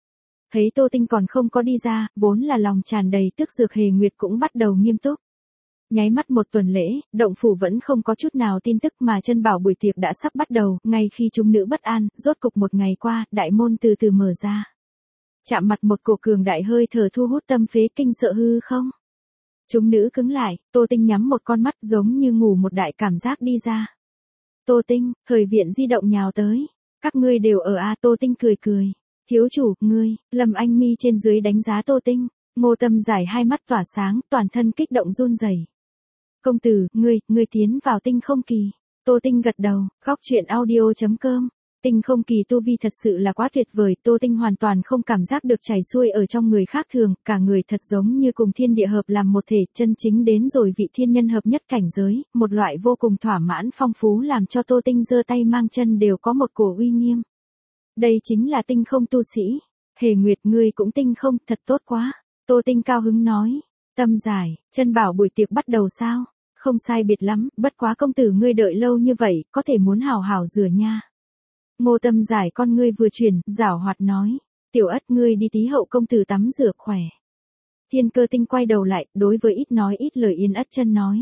Thấy Tô Tinh còn không có đi ra, vốn là lòng tràn đầy tức dược Hề Nguyệt cũng bắt đầu nghiêm túc. Nháy mắt một tuần lễ, động phủ vẫn không có chút nào tin tức mà chân bảo buổi tiệc đã sắp bắt đầu, ngay khi chúng nữ bất an, rốt cục một ngày qua, đại môn từ từ mở ra. Chạm mặt một cổ cường đại hơi thở thu hút tâm phế kinh sợ hư không. Chúng nữ cứng lại, Tô Tinh nhắm một con mắt giống như ngủ một đại cảm giác đi ra. Tô Tinh, thời viện di động nhào tới. Các ngươi đều ở a à, Tô Tinh cười cười. Thiếu chủ, ngươi, Lâm Anh Mi trên dưới đánh giá Tô Tinh. Ngô Tâm Giải hai mắt tỏa sáng, toàn thân kích động run rẩy. Công tử, ngươi, ngươi tiến vào tinh không kỳ. Tô Tinh gật đầu, góc chuyện audio chấm com. Tinh không kỳ tu vi thật sự là quá tuyệt vời, Tô Tinh hoàn toàn không cảm giác được chảy xuôi ở trong người khác thường, cả người thật giống như cùng thiên địa hợp làm một thể, chân chính đến rồi vị thiên nhân hợp nhất cảnh giới, một loại vô cùng thỏa mãn phong phú làm cho Tô Tinh giơ tay mang chân đều có một cổ uy nghiêm. Đây chính là tinh không tu sĩ. Hề Nguyệt, ngươi cũng tinh không, thật tốt quá. Tô Tinh cao hứng nói. Tâm Giải, chân bảo buổi tiệc bắt đầu sao? Không sai biệt lắm, bất quá công tử ngươi đợi lâu như vậy, có thể muốn hào hào rửa nha. Ngô Tâm Giải con ngươi vừa chuyển, giảo hoạt nói. Tiểu Ất, ngươi đi tí hậu công tử tắm rửa khỏe. Thiên Cơ Tinh quay đầu lại, đối với ít nói ít lời Yến Ất Chân nói.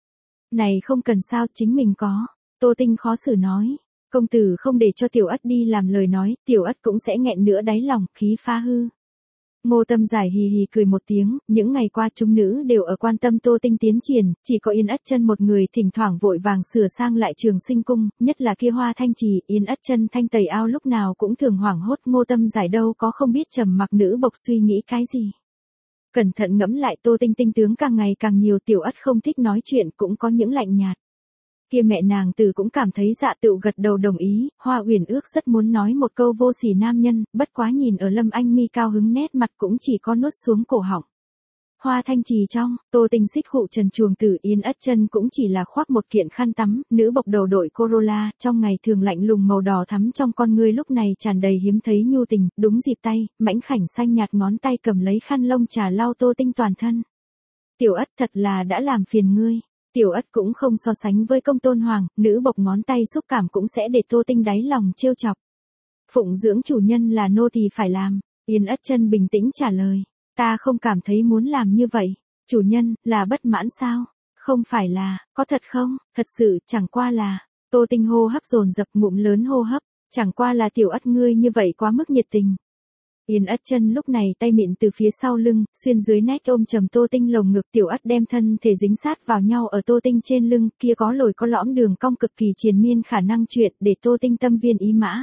Này không cần sao, chính mình có. Tô Tinh khó xử nói. Công tử không để cho Tiểu Ất đi làm lời nói, Tiểu Ất cũng sẽ nghẹn nữa đáy lòng, khí phá hư. Ngô Tâm Giải hì hì cười một tiếng, những ngày qua chúng nữ đều ở quan tâm Tô Tinh tiến triển, chỉ có Yến Ất Chân một người thỉnh thoảng vội vàng sửa sang lại Trường Sinh cung, nhất là kia Hoa Thanh Trì, Yến Ất Chân thanh tẩy ao lúc nào cũng thường hoảng hốt, Ngô Tâm Giải đâu có không biết trầm mặc nữ bộc suy nghĩ cái gì. Cẩn thận ngẫm lại Tô Tinh tinh tướng càng ngày càng nhiều, Tiểu Ất không thích nói chuyện cũng có những lạnh nhạt. Kia mẹ nàng Từ cũng cảm thấy Dạ Tựu gật đầu đồng ý, Hoa Uyển Ước rất muốn nói một câu vô sỉ nam nhân, bất quá nhìn ở Lâm Anh Mi cao hứng nét mặt cũng chỉ có nuốt xuống cổ họng. Hoa Thanh Trì trong, Tô Tinh xích khụ trần chuồng tử, Yến Ất Chân cũng chỉ là khoác một kiện khăn tắm, nữ bộc đầu đội Corolla, trong ngày thường lạnh lùng màu đỏ thắm trong con ngươi lúc này tràn đầy hiếm thấy nhu tình, đúng dịp tay, mảnh khảnh xanh nhạt ngón tay cầm lấy khăn lông trà lau Tô Tinh toàn thân. Tiểu Ất, thật là đã làm phiền ngươi. Tiểu Ất cũng không so sánh với Công Tôn Hoàng, nữ bộc ngón tay xúc cảm cũng sẽ để Tô Tinh đáy lòng trêu chọc. Phụng dưỡng chủ nhân là nô tỳ phải làm. Yến Ất Chân bình tĩnh trả lời. Ta không cảm thấy muốn làm như vậy. Chủ nhân, là bất mãn sao? Không phải là, có thật không? Thật sự, chẳng qua là. Tô Tinh hô hấp dồn dập, ngụm lớn hô hấp. Chẳng qua là Tiểu Ất ngươi như vậy quá mức nhiệt tình. Yến Ất Chân lúc này tay mịn từ phía sau lưng, xuyên dưới nách ôm trầm Tô Tinh lồng ngực, Tiểu Ất đem thân thể dính sát vào nhau ở Tô Tinh trên lưng, kia có lồi có lõm đường cong cực kỳ triền miên khả năng chuyện để Tô Tinh tâm viên ý mã.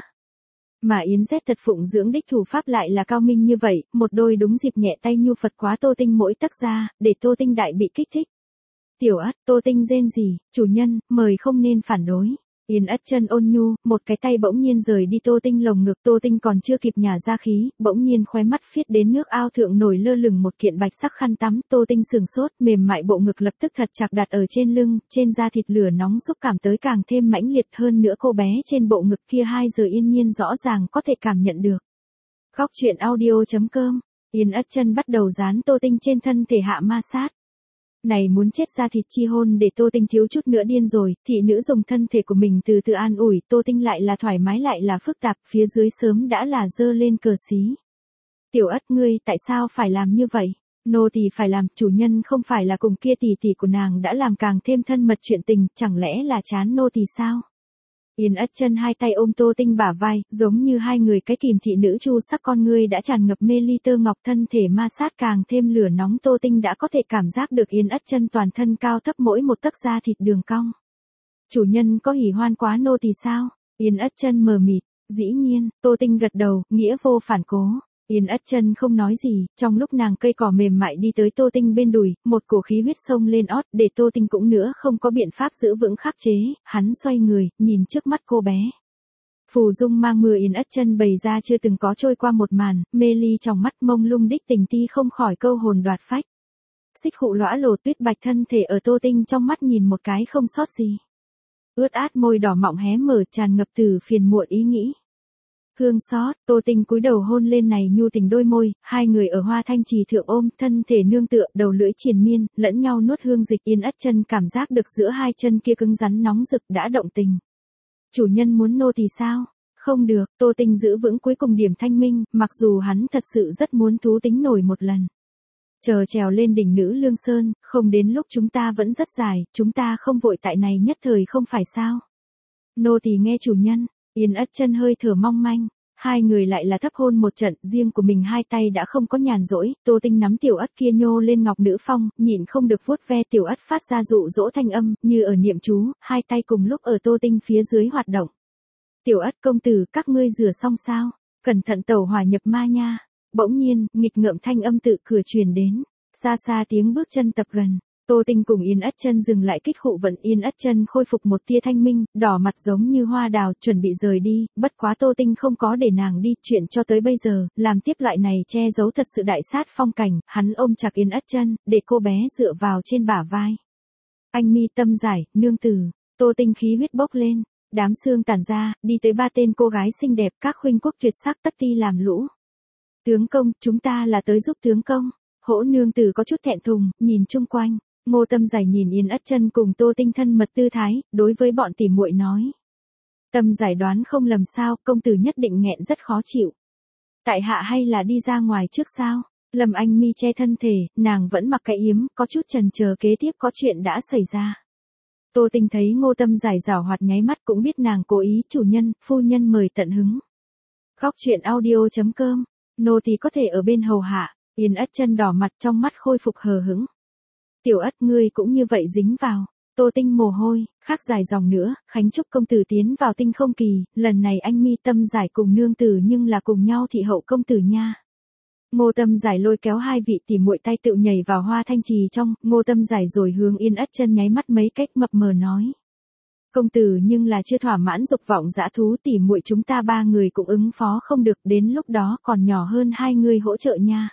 Mà Yến Z thật phụng dưỡng đích thủ pháp lại là cao minh như vậy, một đôi đúng dịp nhẹ tay nhu Phật quá Tô Tinh mỗi tấc ra, để Tô Tinh đại bị kích thích. Tiểu Ất, Tô Tinh rên rỉ, chủ nhân, mời không nên phản đối. Yến Ất Chân ôn nhu, một cái tay bỗng nhiên rời đi Tô Tinh lồng ngực, Tô Tinh còn chưa kịp nhả ra khí, bỗng nhiên khóe mắt phiết đến nước ao thượng nổi lơ lửng một kiện bạch sắc khăn tắm, Tô Tinh sừng sốt, mềm mại bộ ngực lập tức thật chặt đặt ở trên lưng, trên da thịt lửa nóng xúc cảm tới càng thêm mãnh liệt hơn nữa, cô bé trên bộ ngực kia hai giờ yên nhiên rõ ràng có thể cảm nhận được. Góc chuyện audio chấm com. Yến Ất Chân bắt đầu dán Tô Tinh trên thân thể hạ ma sát. Này muốn chết ra thịt chi hôn để Tô Tinh thiếu chút nữa điên rồi, thị nữ dùng thân thể của mình từ từ an ủi, Tô Tinh lại là thoải mái lại là phức tạp, phía dưới sớm đã là dơ lên cờ xí. Tiểu Ất ngươi, tại sao phải làm như vậy? Nô tỳ phải làm, chủ nhân không phải là cùng kia tỷ tỷ của nàng đã làm càng thêm thân mật chuyện tình, chẳng lẽ là chán nô tỳ sao? Yến Ất Chân hai tay ôm Tô Tinh bả vai, giống như hai người cái kìm thị nữ chu sắc con ngươi đã tràn ngập mê ly tơ ngọc, thân thể ma sát càng thêm lửa nóng, Tô Tinh đã có thể cảm giác được Yến Ất Chân toàn thân cao thấp mỗi một tấc da thịt đường cong. Chủ nhân có hỉ hoan quá nô tỳ sao? Yến Ất Chân mờ mịt, dĩ nhiên, Tô Tinh gật đầu, nghĩa vô phản cố. Yến Ất Chân không nói gì, trong lúc nàng cây cỏ mềm mại đi tới Tô Tinh bên đùi, một cổ khí huyết sông lên ót, để Tô Tinh cũng nữa không có biện pháp giữ vững khắc chế, hắn xoay người, nhìn trước mắt cô bé. Phù dung mang mưa, Yến Ất Chân bày ra chưa từng có trôi qua một màn, mê ly trong mắt mông lung đích tình ti không khỏi câu hồn đoạt phách. Xích khụ lõa lồ tuyết bạch thân thể ở Tô Tinh trong mắt nhìn một cái không sót gì. Ướt át môi đỏ mọng hé mở tràn ngập từ phiền muộn ý nghĩ. Hương xót, Tô Tinh cúi đầu hôn lên này nhu tình đôi môi, hai người ở Hoa Thanh Trì thượng ôm, thân thể nương tựa, đầu lưỡi triền miên, lẫn nhau nuốt hương dịch. Yến Ất Chân cảm giác được giữa hai chân kia cứng rắn nóng rực đã động tình. Chủ nhân muốn nô tỳ sao? Không được, Tô Tinh giữ vững cuối cùng điểm thanh minh, mặc dù hắn thật sự rất muốn thú tính nổi một lần. Chờ trèo lên đỉnh Nữ Lương Sơn, không đến lúc chúng ta vẫn rất dài, chúng ta không vội tại này nhất thời không phải sao? Nô tỳ nghe chủ nhân. Yến Ất Chân hơi thở mong manh, hai người lại là thấp hôn một trận, riêng của mình hai tay đã không có nhàn rỗi, Tô Tinh nắm Tiểu Ất kia nhô lên ngọc nữ phong, nhịn không được vuốt ve Tiểu Ất phát ra dụ dỗ thanh âm, như ở niệm chú, hai tay cùng lúc ở Tô Tinh phía dưới hoạt động. Tiểu Ất công tử, các ngươi rửa xong sao? Cẩn thận tẩu hỏa nhập ma nha. Bỗng nhiên, nghịch ngợm thanh âm tự cửa truyền đến. Xa xa tiếng bước chân tập gần. Tô Tinh cùng Yên Ất Chân dừng lại kích khụ vận. Yên Ất Chân khôi phục một tia thanh minh, đỏ mặt giống như hoa đào, chuẩn bị rời đi, bất quá Tô Tinh không có để nàng đi, chuyện cho tới bây giờ, làm tiếp loại này che giấu thật sự đại sát phong cảnh, hắn ôm chặt Yên Ất Chân, để cô bé dựa vào trên bả vai. Anh mi tâm giải, nương tử. Tô Tinh khí huyết bốc lên, đám xương tản ra, đi tới ba tên cô gái xinh đẹp, các khuynh quốc tuyệt sắc tất ti làm lũ. Tướng công, chúng ta là tới giúp tướng công. Hỗ nương tử có chút thẹn thùng, nhìn chung quanh. Ngô Tâm Giải nhìn Yên Ất Chân cùng Tô Tinh thân mật tư thái, đối với bọn tỉ muội nói. Tâm Giải đoán không lầm sao, công tử nhất định nghẹn rất khó chịu. Tại hạ hay là đi ra ngoài trước sao? Lâm Anh Mi che thân thể, nàng vẫn mặc cái yếm, có chút chần chờ kế tiếp có chuyện đã xảy ra. Tô Tinh thấy Ngô Tâm Giải giảo hoạt nháy mắt cũng biết nàng cố ý, chủ nhân, phu nhân mời tận hứng. Khóc chuyện audio chấm com, nô tỳ có thể ở bên hầu hạ. Yên Ất Chân đỏ mặt trong mắt khôi phục hờ hững. Tiểu Ất ngươi cũng như vậy dính vào. Tô Tinh mồ hôi, khác dài dòng nữa, Khánh chúc công tử tiến vào tinh không kỳ, lần này anh mi Tâm Giải cùng nương tử nhưng là cùng nhau thị hậu công tử nha. Ngô Tâm Giải lôi kéo hai vị tỉ muội tay tự nhảy vào hoa thanh trì trong, Ngô Tâm Giải rồi hướng Yên Ất Chân nháy mắt mấy cách mập mờ nói. Công tử nhưng là chưa thỏa mãn dục vọng dã thú, tỉ muội chúng ta ba người cũng ứng phó không được, đến lúc đó còn nhỏ hơn hai người hỗ trợ nha.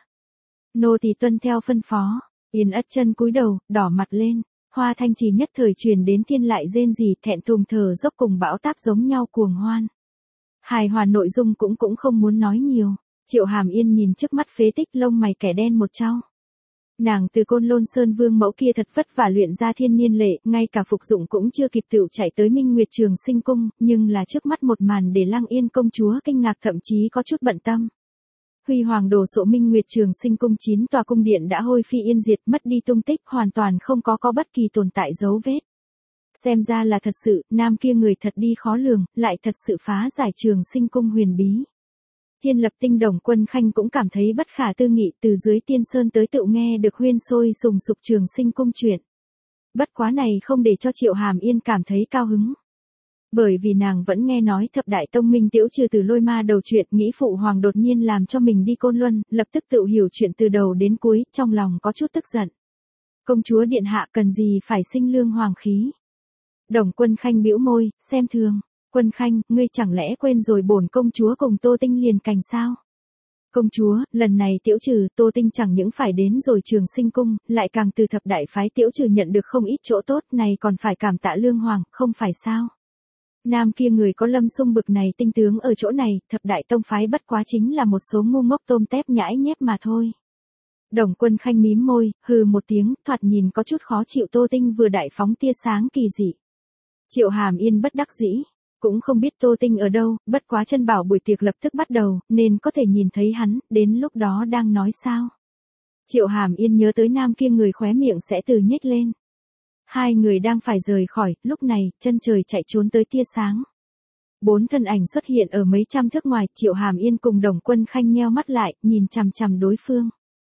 Nô tỳ tuân theo phân phó. Yên Ất Chân cúi đầu, đỏ mặt lên. Hoa thanh trì nhất thời truyền đến thiên lại rên rỉ, thẹn thùng thở dốc cùng bão táp giống nhau cuồng hoan. Hài hòa nội dung cũng cũng không muốn nói nhiều. Triệu Hàm Yên nhìn trước mắt phế tích, lông mày kẻ đen một trao. Nàng từ Côn Lôn Sơn Vương mẫu kia thật vất vả luyện ra thiên niên lệ, ngay cả phục dụng cũng chưa kịp tựu chạy tới Minh Nguyệt Trường Sinh cung, nhưng là trước mắt một màn để Lăng Yên công chúa kinh ngạc, thậm chí có chút bận tâm. Huy hoàng đồ sộ Minh Nguyệt Trường Sinh cung chín tòa cung điện đã hôi phi yên diệt, mất đi tung tích, hoàn toàn không có có bất kỳ tồn tại dấu vết. Xem ra là thật sự, nam kia người thật đi khó lường, lại thật sự phá giải Trường Sinh cung huyền bí. Thiên Lập Tinh Đồng Quân Khanh cũng cảm thấy bất khả tư nghị, từ dưới tiên sơn tới tự nghe được huyên sôi sùng sục Trường Sinh cung chuyện. Bất quá này không để cho Triệu Hàm Yên cảm thấy cao hứng. Bởi vì nàng vẫn nghe nói thập đại tông minh tiễu trừ từ lôi ma đầu chuyện, nghĩ phụ hoàng đột nhiên làm cho mình đi Côn Luân, lập tức tự hiểu chuyện từ đầu đến cuối, trong lòng có chút tức giận. Công chúa điện hạ cần gì phải sinh lương hoàng khí. Đồng Quân Khanh bĩu môi, xem thường. Quân Khanh, ngươi chẳng lẽ quên rồi bổn công chúa cùng Tô Tinh liền cành sao? Công chúa, lần này tiễu trừ, Tô Tinh chẳng những phải đến rồi Trường Sinh cung, lại càng từ thập đại phái tiễu trừ nhận được không ít chỗ tốt, này còn phải cảm tạ lương hoàng, không phải sao? Nam kia người có Lâm Sung bực này tinh tướng ở chỗ này, thập đại tông phái bất quá chính là một số ngu ngốc tôm tép nhãi nhép mà thôi. Đồng Quân Khanh mím môi, hừ một tiếng, thoạt nhìn có chút khó chịu. Tô Tinh vừa đại phóng tia sáng kỳ dị. Triệu Hàm Yên bất đắc dĩ, cũng không biết Tô Tinh ở đâu, bất quá chân bảo buổi tiệc lập tức bắt đầu, nên có thể nhìn thấy hắn, đến lúc đó đang nói sao. Triệu Hàm Yên nhớ tới nam kia người khóe miệng sẽ từ nhếch lên. Hai người đang phải rời khỏi, lúc này, chân trời chạy trốn tới tia sáng. Bốn thân ảnh xuất hiện ở mấy trăm thước ngoài, Triệu Hàm Yên cùng Đồng Quân Khanh nheo mắt lại, nhìn chằm chằm đối phương.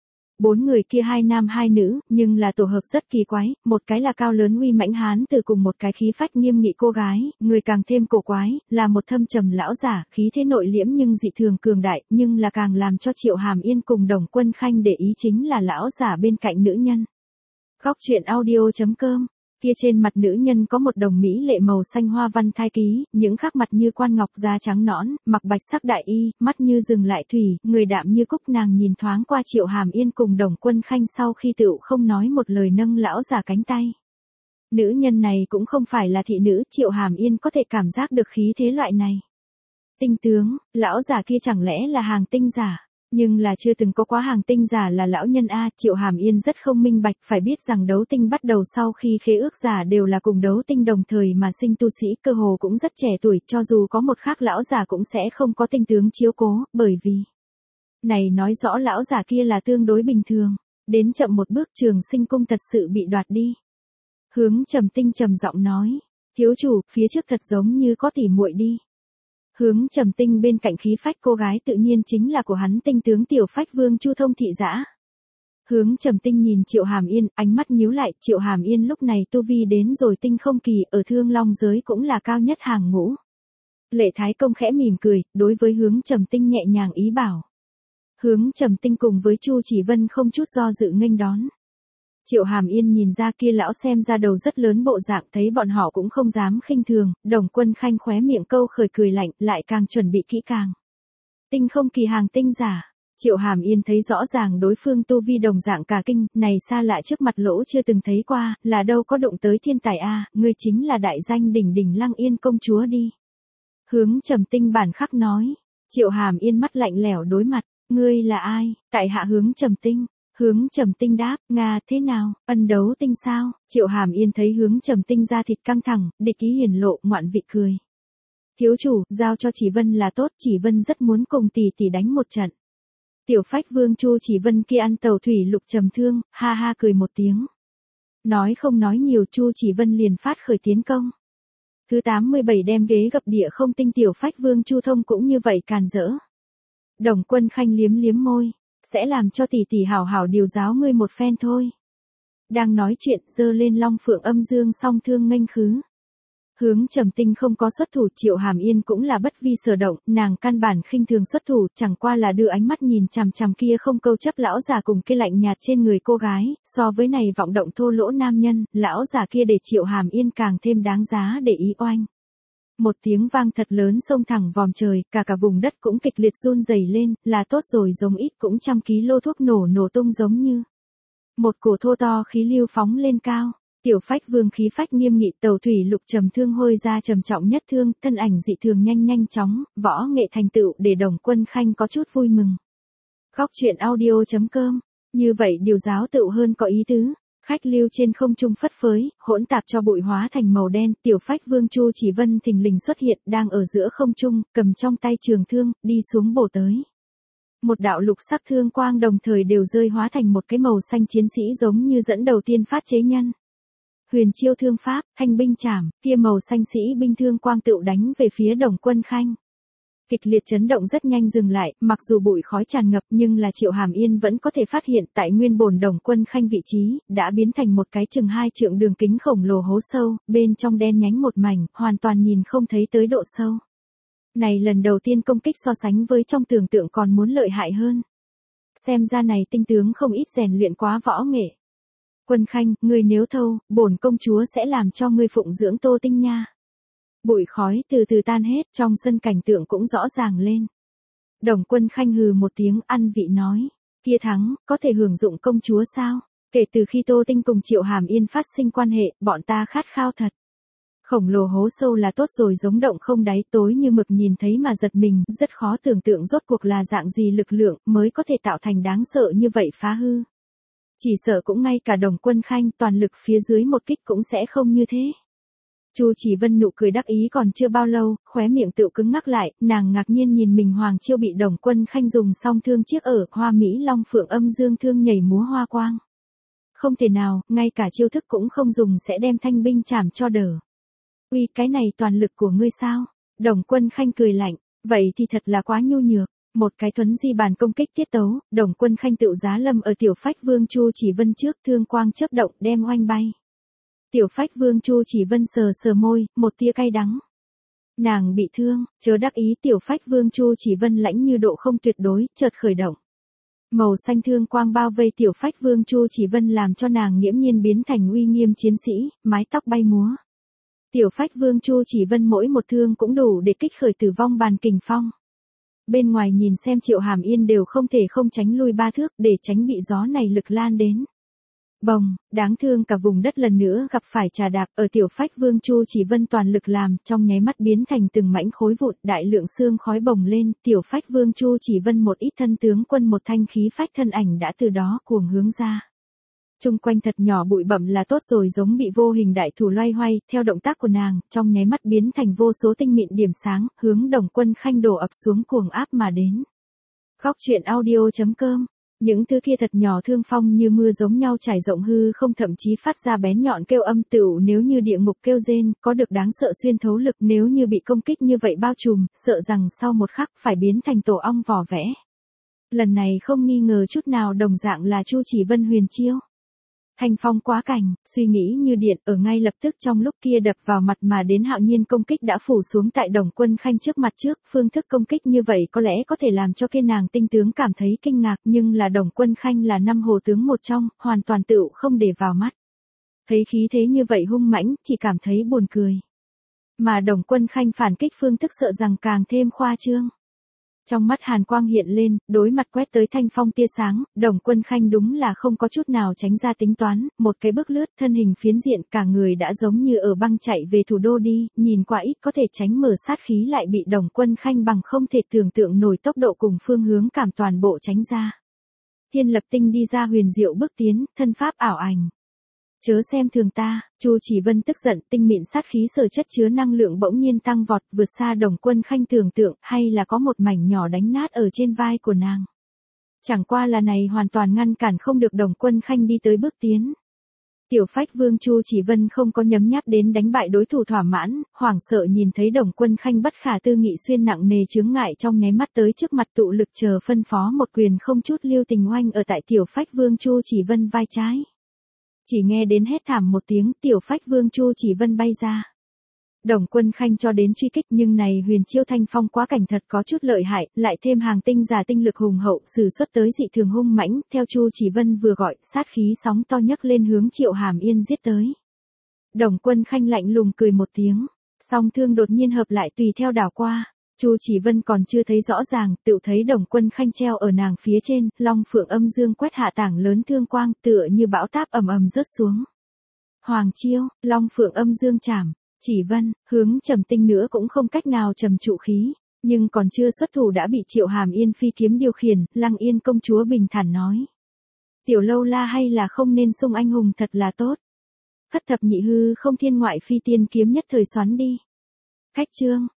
Bốn người kia hai nam hai nữ, nhưng là tổ hợp rất kỳ quái, một cái là cao lớn uy mãnh hán từ cùng một cái khí phách nghiêm nghị cô gái, người càng thêm cổ quái, là một thâm trầm lão giả, khí thế nội liễm nhưng dị thường cường đại, nhưng là càng làm cho Triệu Hàm Yên cùng Đồng Quân Khanh để ý chính là lão giả bên cạnh nữ nhân. Khóc chuyện audio chấm com. Kia trên mặt nữ nhân có một đồng mỹ lệ màu xanh hoa văn thai ký, những khắc mặt như quan ngọc, da trắng nõn, mặc bạch sắc đại y, mắt như rừng lại thủy, người đạm như cúc. Nàng nhìn thoáng qua Triệu Hàm Yên cùng Đồng Quân Khanh sau khi tựu không nói một lời nâng lão giả cánh tay. Nữ nhân này cũng không phải là thị nữ, Triệu Hàm Yên có thể cảm giác được khí thế loại này. Tinh tướng, lão giả kia chẳng lẽ là hàng tinh giả? Nhưng là chưa từng có quá hàng tinh giả là lão nhân A. Triệu Hàm Yên rất không minh bạch, phải biết rằng đấu tinh bắt đầu sau khi khế ước giả đều là cùng đấu tinh đồng thời mà sinh tu sĩ, cơ hồ cũng rất trẻ tuổi, cho dù có một khác lão giả cũng sẽ không có tinh tướng chiếu cố, bởi vì này nói rõ lão giả kia là tương đối bình thường. Đến chậm một bước, Trường Sinh cung thật sự bị đoạt đi. Hướng Trầm Tinh trầm giọng nói, thiếu chủ, phía trước thật giống như có tỉ muội đi. Hướng Trầm Tinh bên cạnh khí phách cô gái tự nhiên chính là của hắn tinh tướng tiểu phách vương Chu Thông thị dã. Hướng Trầm Tinh nhìn Triệu Hàm Yên, ánh mắt nhíu lại, Triệu Hàm Yên lúc này tu vi đến rồi tinh không kỳ, ở Thương Long giới cũng là cao nhất hàng ngũ. Lệ Thái Công khẽ mỉm cười, đối với Hướng Trầm Tinh nhẹ nhàng ý bảo. Hướng Trầm Tinh cùng với Chu Chỉ Vân không chút do dự nghênh đón. Triệu Hàm Yên nhìn ra kia lão xem ra đầu rất lớn bộ dạng, thấy bọn họ cũng không dám khinh thường, Đồng Quân Khanh khóe miệng câu khởi cười lạnh, lại càng chuẩn bị kỹ càng. Tinh không kỳ hàng tinh giả. Triệu Hàm Yên thấy rõ ràng đối phương tu vi đồng dạng cả kinh, này xa lạ trước mặt lỗ chưa từng thấy qua, là đâu có đụng tới thiên tài a, ngươi chính là đại danh đỉnh đỉnh Lăng Yên công chúa đi. Hướng Trầm Tinh bản khắc nói. Triệu Hàm Yên mắt lạnh lẽo đối mặt, ngươi là ai? Tại hạ Hướng Trầm Tinh. Hướng Trầm Tinh đáp, Nga thế nào, ân đấu tinh sao? Triệu Hàm Yên thấy Hướng Trầm Tinh da thịt căng thẳng, địch ý hiển lộ, ngoạn vị cười. Thiếu chủ, giao cho Chỉ Vân là tốt, Chỉ Vân rất muốn cùng tỷ tỷ đánh một trận. Tiểu Phách Vương Chu Chỉ Vân kia ăn tàu thủy lục trầm thương, ha ha cười một tiếng. Nói không nói nhiều, Chu Chỉ Vân liền phát khởi tiến công. Thứ tám mươi bảy đem ghế gập địa không tinh Tiểu Phách Vương Chu Thông cũng như vậy càn rỡ. Đồng Quân Khanh liếm liếm môi, sẽ làm cho tỷ tỷ hảo hảo điều giáo ngươi một phen thôi. Đang nói chuyện, giơ lên Long Phượng Âm Dương song thương nghênh khứ. Hướng Trầm Tinh không có xuất thủ, Triệu Hàm Yên cũng là bất vi sở động, nàng căn bản khinh thường xuất thủ, chẳng qua là đưa ánh mắt nhìn chằm chằm kia không câu chấp lão già cùng kia lạnh nhạt trên người cô gái, so với này vọng động thô lỗ nam nhân, lão già kia để Triệu Hàm Yên càng thêm đáng giá để ý oanh. Một tiếng vang thật lớn xông thẳng vòm trời, cả cả vùng đất cũng kịch liệt run rẩy lên, là tốt rồi, giống ít cũng trăm ký lô thuốc nổ nổ tung giống như. Một cổ thô to khí lưu phóng lên cao. Tiểu Phách Vương khí phách nghiêm nghị, tàu thủy lục trầm thương hôi ra trầm trọng nhất thương, thân ảnh dị thường nhanh nhanh chóng, võ nghệ thành tựu để Đồng Quân Khanh có chút vui mừng. Góc truyện audio chấm com, như vậy điều giáo tựu hơn có ý tứ. Khách lưu trên không trung phất phới, hỗn tạp cho bụi hóa thành màu đen, Tiểu Phách Vương Chu Chỉ Vân thình lình xuất hiện, đang ở giữa không trung, cầm trong tay trường thương, đi xuống bổ tới. Một đạo lục sắc thương quang đồng thời đều rơi hóa thành một cái màu xanh chiến sĩ giống như dẫn đầu tiên phát chế nhân. Huyền chiêu thương pháp, thanh binh chảm, kia màu xanh sĩ binh thương quang tựu đánh về phía Đồng Quân Khanh. Kịch liệt chấn động rất nhanh dừng lại, mặc dù bụi khói tràn ngập nhưng là Triệu Hàm Yên vẫn có thể phát hiện tại nguyên bổn Đồng Quân Khanh vị trí, đã biến thành một cái chừng hai trượng đường kính khổng lồ hố sâu, bên trong đen nhánh một mảnh, hoàn toàn nhìn không thấy tới độ sâu. Này lần đầu tiên công kích so sánh với trong tưởng tượng còn muốn lợi hại hơn. Xem ra này tinh tướng không ít rèn luyện quá võ nghệ. Quân Khanh, ngươi nếu thâu, bổn công chúa sẽ làm cho ngươi phụng dưỡng Tô Tinh nha. Bụi khói từ từ tan hết, trong sân cảnh tượng cũng rõ ràng lên. Đồng Quân Khanh hừ một tiếng ăn vị nói, kia thắng, có thể hưởng dụng công chúa sao? Kể từ khi Tô Tinh cùng Triệu Hàm Yên phát sinh quan hệ, bọn ta khát khao thật. Khổng lồ hố sâu là tốt rồi, giống động không đáy, tối như mực nhìn thấy mà giật mình, rất khó tưởng tượng rốt cuộc là dạng gì lực lượng mới có thể tạo thành đáng sợ như vậy phá hư. Chỉ sợ cũng ngay cả Đồng Quân Khanh toàn lực phía dưới một kích cũng sẽ không như thế. Chu Chỉ Vân nụ cười đắc ý còn chưa bao lâu, khóe miệng tựu cứng ngắc lại, nàng ngạc nhiên nhìn mình Hoàng Chiêu bị Đồng Quân Khanh dùng song thương chiếc ở Hoa Mỹ Long Phượng Âm Dương thương nhảy múa hoa quang. Không thể nào, ngay cả chiêu thức cũng không dùng sẽ đem thanh binh chảm cho đỡ. Uy, cái này toàn lực của ngươi sao? Đồng Quân Khanh cười lạnh, vậy thì thật là quá nhu nhược. Một cái thuấn di bàn công kích tiết tấu, Đồng Quân Khanh tựu giá lâm ở Tiểu Phách Vương Chu Chỉ Vân trước, thương quang chớp động đem oanh bay. Tiểu Phách Vương Chu Chỉ Vân sờ sờ môi, một tia cay đắng. Nàng bị thương, chớ đắc ý, Tiểu Phách Vương Chu Chỉ Vân lãnh như độ không tuyệt đối, chợt khởi động. Màu xanh thương quang bao vây Tiểu Phách Vương Chu Chỉ Vân làm cho nàng nghiễm nhiên biến thành uy nghiêm chiến sĩ, mái tóc bay múa. Tiểu Phách Vương Chu Chỉ Vân mỗi một thương cũng đủ để kích khởi tử vong bàn kình phong. Bên ngoài nhìn xem Triệu Hàm Yên đều không thể không tránh lui ba thước để tránh bị gió này lực lan đến. Bồng, đáng thương cả vùng đất lần nữa gặp phải trà đạp ở Tiểu Phách Vương Chu Chỉ Vân toàn lực làm, trong nháy mắt biến thành từng mảnh khối vụn, đại lượng xương khói bồng lên, Tiểu Phách Vương Chu Chỉ Vân một ít thân tướng quân một thanh khí phách thân ảnh đã từ đó cuồng hướng ra. Trung quanh thật nhỏ bụi bặm là tốt rồi, giống bị vô hình đại thủ loay hoay, theo động tác của nàng, trong nháy mắt biến thành vô số tinh mịn điểm sáng, hướng Đồng Quân Khanh đổ ập xuống cuồng áp mà đến. Góc truyện audio chấm com, những thứ kia thật nhỏ thương phong như mưa giống nhau trải rộng hư không, thậm chí phát ra bén nhọn kêu âm tửu, nếu như địa ngục kêu rên, có được đáng sợ xuyên thấu lực, nếu như bị công kích như vậy bao trùm, sợ rằng sau một khắc phải biến thành tổ ong vỏ vẽ. Lần này không nghi ngờ chút nào đồng dạng là Chu Chỉ Vân huyền chiêu. Thanh phong quá cảnh, suy nghĩ như điện, ở ngay lập tức trong lúc kia đập vào mặt mà đến hạo nhiên công kích đã phủ xuống tại Đồng Quân Khanh trước mặt trước, phương thức công kích như vậy có lẽ có thể làm cho kia nàng tinh tướng cảm thấy kinh ngạc, nhưng là Đồng Quân Khanh là năm hồ tướng một trong, hoàn toàn tựu không để vào mắt. Thấy khí thế như vậy hung mãnh, chỉ cảm thấy buồn cười. Mà Đồng Quân Khanh phản kích phương thức sợ rằng càng thêm khoa trương. Trong mắt hàn quang hiện lên, đối mặt quét tới thanh phong tia sáng, Đồng Quân Khanh đúng là không có chút nào tránh ra tính toán, một cái bước lướt thân hình phiến diện cả người đã giống như ở băng chạy về thủ đô đi, nhìn qua ít có thể tránh mở sát khí lại bị Đồng Quân Khanh bằng không thể tưởng tượng nổi tốc độ cùng phương hướng cảm toàn bộ tránh ra. Thiên Lập Tinh đi ra huyền diệu bước tiến, thân pháp ảo ảnh. Chớ xem thường ta, Chu Chỉ Vân tức giận, tinh mịn sát khí sở chất chứa năng lượng bỗng nhiên tăng vọt, vượt xa Đồng Quân Khanh tưởng tượng, hay là có một mảnh nhỏ đánh nát ở trên vai của nàng. Chẳng qua là này hoàn toàn ngăn cản không được Đồng Quân Khanh đi tới bước tiến. Tiểu Phách Vương Chu Chỉ Vân không có nhấm nháp đến đánh bại đối thủ thỏa mãn, hoảng sợ nhìn thấy Đồng Quân Khanh bất khả tư nghị xuyên nặng nề chướng ngại trong nháy mắt tới trước mặt tụ lực chờ phân phó một quyền không chút lưu tình oanh ở tại Tiểu Phách Vương Chu Chỉ Vân vai trái. Chỉ nghe đến hét thảm một tiếng, Tiểu Phách Vương Chu Chỉ Vân bay ra. Đồng Quân Khanh cho đến truy kích nhưng này huyền chiêu thanh phong quá cảnh thật có chút lợi hại, lại thêm hàng tinh giả tinh lực hùng hậu, sử xuất tới dị thường hung mãnh, theo Chu Chỉ Vân vừa gọi, sát khí sóng to nhấc lên hướng Triệu Hàm Yên giết tới. Đồng Quân Khanh lạnh lùng cười một tiếng, song thương đột nhiên hợp lại tùy theo đảo qua. Chu Chỉ Vân còn chưa thấy rõ ràng, tự thấy Đồng Quân Khanh treo ở nàng phía trên, long phượng âm dương quét hạ tảng lớn thương quang, tựa như bão táp ầm ầm rớt xuống. Hoàng chiêu, long phượng âm dương chảm, Chỉ Vân, hướng trầm tinh nữa cũng không cách nào trầm trụ khí, nhưng còn chưa xuất thủ đã bị Triệu Hàm Yên phi kiếm điều khiển, Lăng Yên công chúa bình thản nói. Tiểu lâu la hay là không nên sung anh hùng thật là tốt. Hất thập nhị hư không thiên ngoại phi tiên kiếm nhất thời xoắn đi. Cách chương,